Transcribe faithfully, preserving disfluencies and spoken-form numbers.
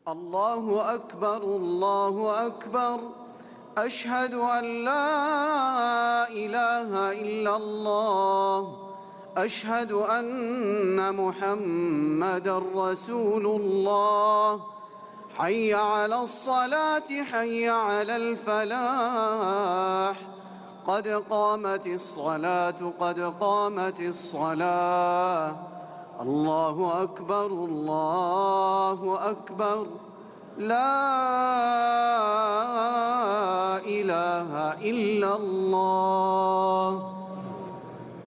الله أكبر الله أكبر. أشهد أن لا إله إلا الله. أشهد أن محمدًا رسول الله. حي على الصلاة حي على الفلاح. قد قامت الصلاة قد قامت الصلاة. الله أكبر الله أكبر. لا إله إلا الله.